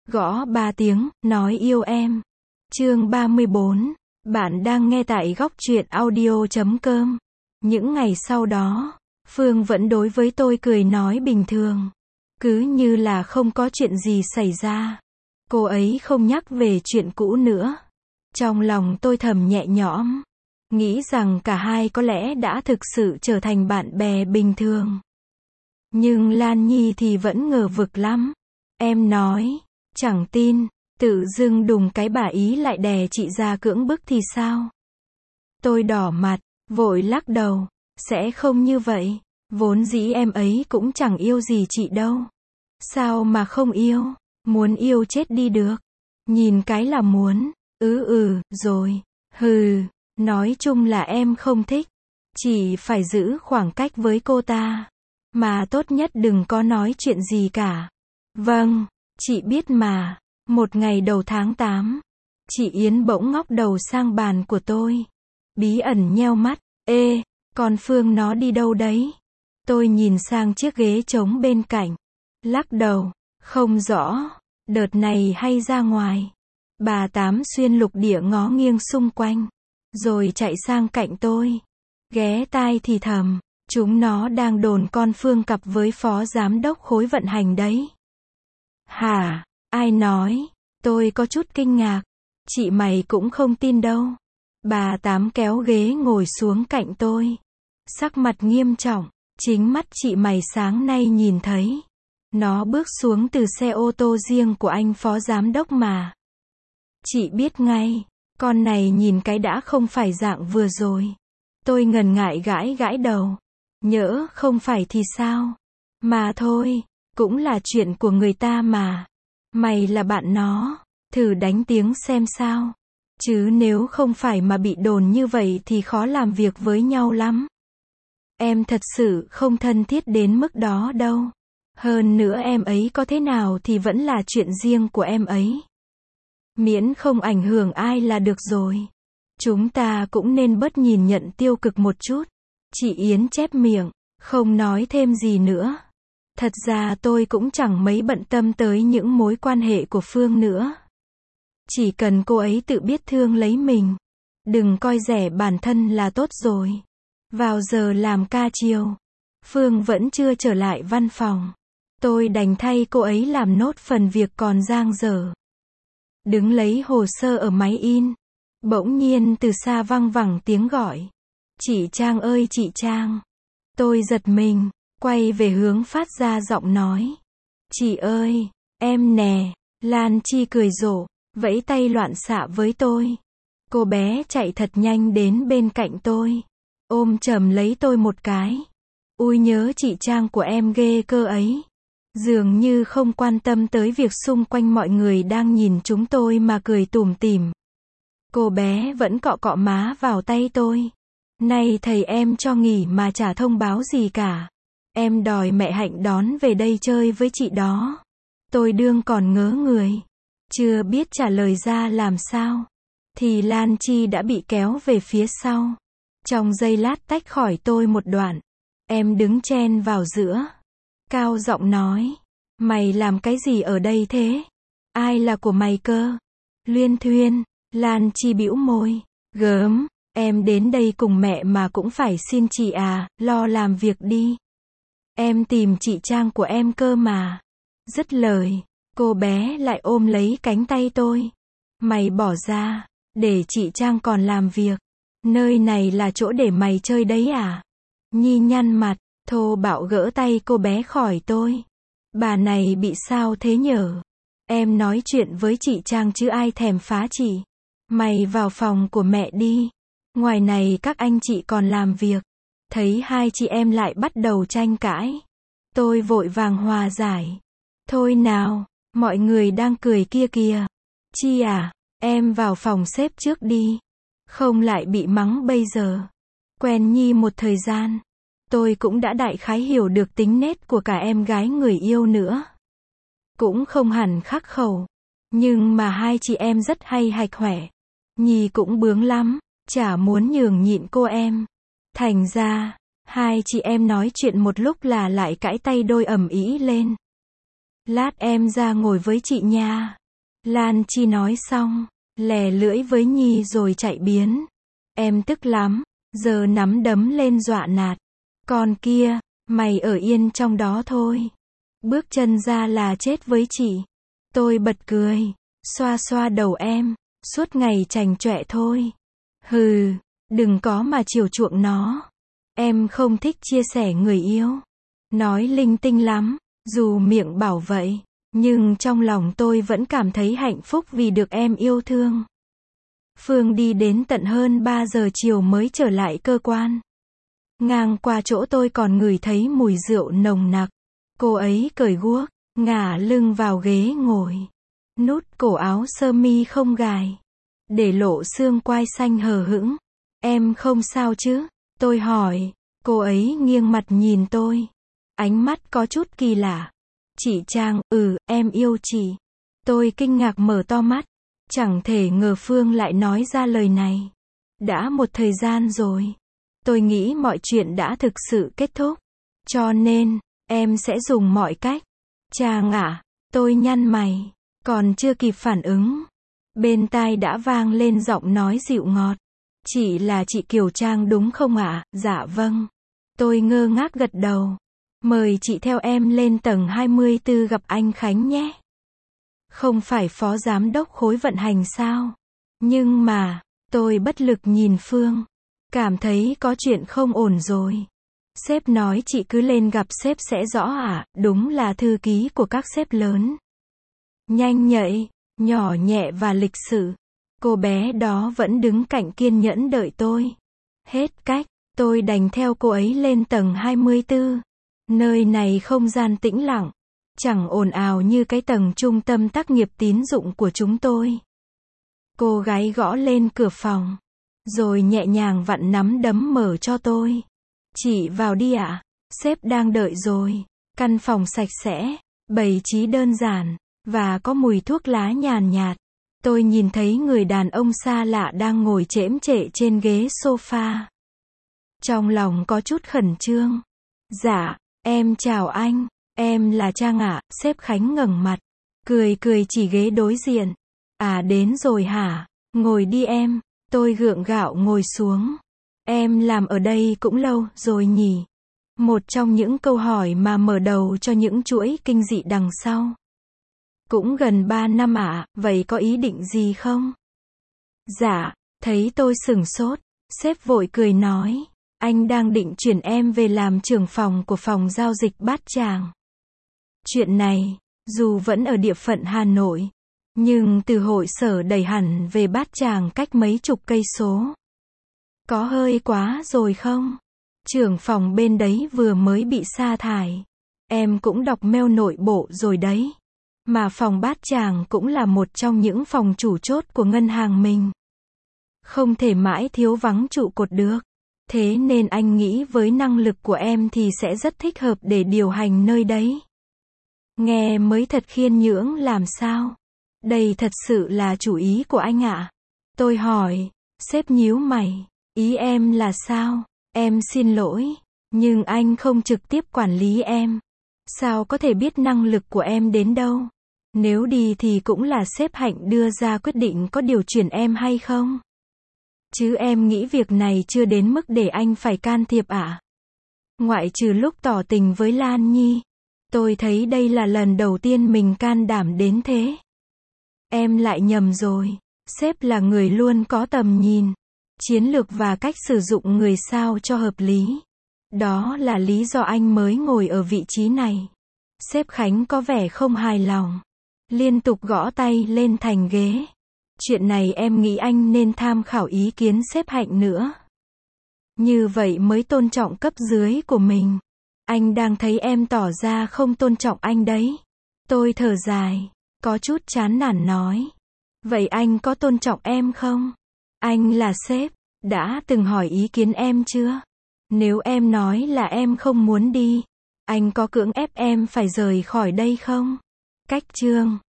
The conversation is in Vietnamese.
Gõ 3 tiếng, nói yêu em. Chương 34. Bạn đang nghe tại góc truyện audio.com. Những ngày sau đó, Phương vẫn đối với tôi cười nói bình thường. Cứ như là không có chuyện gì xảy ra. Cô ấy không nhắc về chuyện cũ nữa. Trong lòng tôi thầm nhẹ nhõm. Nghĩ rằng cả hai có lẽ đã thực sự trở thành bạn bè bình thường. Nhưng Lan Nhi thì vẫn ngờ vực lắm. Em nói, chẳng tin, tự dưng đùng cái bà ý lại đè chị ra cưỡng bức thì sao? Tôi đỏ mặt, vội lắc đầu, sẽ không như vậy, vốn dĩ em ấy cũng chẳng yêu gì chị đâu. Sao mà không yêu, muốn yêu chết đi được, nhìn cái là muốn, rồi, nói chung là em không thích, chỉ phải giữ khoảng cách với cô ta, mà tốt nhất đừng có nói chuyện gì cả. Vâng, chị biết mà. Một ngày đầu tháng 8, chị Yến bỗng ngóc đầu sang bàn của tôi. Bí ẩn nheo mắt, ê, con Phương nó đi đâu đấy? Tôi nhìn sang chiếc ghế trống bên cạnh. Lắc đầu, không rõ, đợt này hay ra ngoài. Bà Tám xuyên lục địa ngó nghiêng xung quanh, rồi chạy sang cạnh tôi. Ghé tai thì thầm, chúng nó đang đồn con Phương cặp với phó giám đốc khối vận hành đấy. Hả? Ai nói? Tôi có chút kinh ngạc. Chị mày cũng không tin đâu. Bà Tám kéo ghế ngồi xuống cạnh tôi. Sắc mặt nghiêm trọng. Chính mắt chị mày sáng nay nhìn thấy. Nó bước xuống từ xe ô tô riêng của anh phó giám đốc mà. Chị biết ngay. Con này nhìn cái đã không phải dạng vừa rồi. Tôi ngần ngại gãi đầu. Nhỡ không phải thì sao? Mà thôi, cũng là chuyện của người ta mà. Mày là bạn nó, thử đánh tiếng xem sao. Chứ nếu không phải mà bị đồn như vậy thì khó làm việc với nhau lắm. Em thật sự không thân thiết đến mức đó đâu. Hơn nữa em ấy có thế nào thì vẫn là chuyện riêng của em ấy. Miễn không ảnh hưởng ai là được rồi. Chúng ta cũng nên bớt nhìn nhận tiêu cực một chút. Chị Yến chép miệng, không nói thêm gì nữa. Thật ra tôi cũng chẳng mấy bận tâm tới những mối quan hệ của Phương nữa. Chỉ cần cô ấy tự biết thương lấy mình. Đừng coi rẻ bản thân là tốt rồi. Vào giờ làm ca chiều, Phương vẫn chưa trở lại văn phòng. Tôi đành thay cô ấy làm nốt phần việc còn dang dở. Đứng lấy hồ sơ ở máy in. Bỗng nhiên từ xa văng vẳng tiếng gọi. Chị Trang ơi chị Trang. Tôi giật mình. Quay về hướng phát ra giọng nói. Chị ơi, em nè. Lan Chi cười rộ, vẫy tay loạn xạ với tôi. Cô bé chạy thật nhanh đến bên cạnh tôi. Ôm chầm lấy tôi một cái. Ui nhớ chị Trang của em ghê cơ ấy. Dường như không quan tâm tới việc xung quanh mọi người đang nhìn chúng tôi mà cười tủm tỉm. Cô bé vẫn cọ cọ má vào tay tôi. Này thầy em cho nghỉ mà chả thông báo gì cả. Em đòi mẹ Hạnh đón về đây chơi với chị đó. Tôi đương còn ngớ người. Chưa biết trả lời ra làm sao. Thì Lan Chi đã bị kéo về phía sau. Trong giây lát tách khỏi tôi một đoạn. Em đứng chen vào giữa. Cao giọng nói. Mày làm cái gì ở đây thế? Ai là của mày cơ? Luyên thuyên. Lan Chi bĩu môi. Gớm. Em đến đây cùng mẹ mà cũng phải xin chị à, lo làm việc đi. Em tìm chị Trang của em cơ mà. Dứt lời, cô bé lại ôm lấy cánh tay tôi. Mày bỏ ra, để chị Trang còn làm việc. Nơi này là chỗ để mày chơi đấy à? Nhi nhăn mặt, thô bạo gỡ tay cô bé khỏi tôi. Bà này bị sao thế nhở? Em nói chuyện với chị Trang chứ ai thèm phá chị. Mày vào phòng của mẹ đi. Ngoài này các anh chị còn làm việc. Thấy hai chị em lại bắt đầu tranh cãi. Tôi vội vàng hòa giải. Thôi nào, mọi người đang cười kia kìa. Chi à, em vào phòng sếp trước đi. Không lại bị mắng bây giờ. Quen Nhi một thời gian. Tôi cũng đã đại khái hiểu được tính nết của cả em gái người yêu nữa. Cũng không hẳn khắc khẩu. Nhưng mà hai chị em rất hay hạch hoẻ. Nhi cũng bướng lắm, chả muốn nhường nhịn cô em. Thành ra, hai chị em nói chuyện một lúc là lại cãi tay đôi ầm ĩ lên. Lát em ra ngồi với chị nha. Lan Chi nói xong, lè lưỡi với Nhi rồi chạy biến. Em tức lắm, giờ nắm đấm lên dọa nạt. Con kia, mày ở yên trong đó thôi. Bước chân ra là chết với chị. Tôi bật cười, xoa xoa đầu em, suốt ngày chảnh chọe thôi. Hừ, đừng có mà chiều chuộng nó. Em không thích chia sẻ người yêu. Nói linh tinh lắm, dù miệng bảo vậy, nhưng trong lòng tôi vẫn cảm thấy hạnh phúc vì được em yêu thương. Phương đi đến tận hơn 3 giờ chiều mới trở lại cơ quan. Ngang qua chỗ tôi còn ngửi thấy mùi rượu nồng nặc. Cô ấy cởi guốc, ngả lưng vào ghế ngồi. Nút cổ áo sơ mi không gài, để lộ xương quai xanh hờ hững. Em không sao chứ? Tôi hỏi. Cô ấy nghiêng mặt nhìn tôi. Ánh mắt có chút kỳ lạ. Chị Trang, em yêu chị. Tôi kinh ngạc mở to mắt. Chẳng thể ngờ Phương lại nói ra lời này. Đã một thời gian rồi. Tôi nghĩ mọi chuyện đã thực sự kết thúc. Cho nên, em sẽ dùng mọi cách. Trang ạ, tôi nhăn mày. Còn chưa kịp phản ứng. Bên tai đã vang lên giọng nói dịu ngọt. Chị là chị Kiều Trang đúng không ạ? Dạ vâng. Tôi ngơ ngác gật đầu. Mời chị theo em lên tầng 24 gặp anh Khánh nhé. Không phải phó giám đốc khối vận hành sao? Nhưng mà, tôi bất lực nhìn Phương. Cảm thấy có chuyện không ổn rồi. Sếp nói chị cứ lên gặp sếp sẽ rõ ạ, đúng là thư ký của các sếp lớn. Nhanh nhạy, nhỏ nhẹ và lịch sự. Cô bé đó vẫn đứng cạnh kiên nhẫn đợi tôi. Hết cách, tôi đành theo cô ấy lên tầng 24. Nơi này không gian tĩnh lặng, chẳng ồn ào như cái tầng trung tâm tác nghiệp tín dụng của chúng tôi. Cô gái gõ lên cửa phòng, rồi nhẹ nhàng vặn nắm đấm mở cho tôi. Chị vào đi ạ, sếp đang đợi rồi. Căn phòng sạch sẽ, bày trí đơn giản, và có mùi thuốc lá nhàn nhạt. Tôi nhìn thấy người đàn ông xa lạ đang ngồi chễm chệ trên ghế sofa. Trong lòng có chút khẩn trương. Dạ, em chào anh, em là Trang ạ. Sếp Khánh ngẩng mặt, cười cười chỉ ghế đối diện. À đến rồi hả, ngồi đi em. Tôi gượng gạo ngồi xuống. Em làm ở đây cũng lâu rồi nhỉ? Một trong những câu hỏi mà mở đầu cho những chuỗi kinh dị đằng sau. Cũng gần 3 năm ạ, vậy có ý định gì không? Dạ, thấy tôi sửng sốt, sếp vội cười nói, anh đang định chuyển em về làm trưởng phòng của phòng giao dịch Bát Tràng. Chuyện này, dù vẫn ở địa phận Hà Nội, nhưng từ hội sở đẩy hẳn về Bát Tràng cách mấy chục cây số. Có hơi quá rồi không? Trưởng phòng bên đấy vừa mới bị sa thải. Em cũng đọc mail nội bộ rồi đấy. Mà phòng Bát Tràng cũng là một trong những phòng chủ chốt của ngân hàng mình. Không thể mãi thiếu vắng trụ cột được. Thế nên anh nghĩ với năng lực của em thì sẽ rất thích hợp để điều hành nơi đấy. Nghe mới thật khiên nhưỡng làm sao? Đây thật sự là chủ ý của anh ạ. Tôi hỏi, sếp nhíu mày. Ý em là sao? Em xin lỗi, nhưng anh không trực tiếp quản lý em. Sao có thể biết năng lực của em đến đâu? Nếu đi thì cũng là sếp Hạnh đưa ra quyết định có điều chuyển em hay không? Chứ em nghĩ việc này chưa đến mức để anh phải can thiệp à? Ngoại trừ lúc tỏ tình với Lan Nhi. Tôi thấy đây là lần đầu tiên mình can đảm đến thế. Em lại nhầm rồi. Sếp là người luôn có tầm nhìn, chiến lược và cách sử dụng người sao cho hợp lý. Đó là lý do anh mới ngồi ở vị trí này. Sếp Khánh có vẻ không hài lòng. Liên tục gõ tay lên thành ghế. Chuyện này em nghĩ anh nên tham khảo ý kiến sếp Hạnh nữa. Như vậy mới tôn trọng cấp dưới của mình. Anh đang thấy em tỏ ra không tôn trọng anh đấy. Tôi thở dài, có chút chán nản nói. Vậy anh có tôn trọng em không? Anh là sếp, đã từng hỏi ý kiến em chưa? Nếu em nói là em không muốn đi, anh có cưỡng ép em phải rời khỏi đây không? Cách chương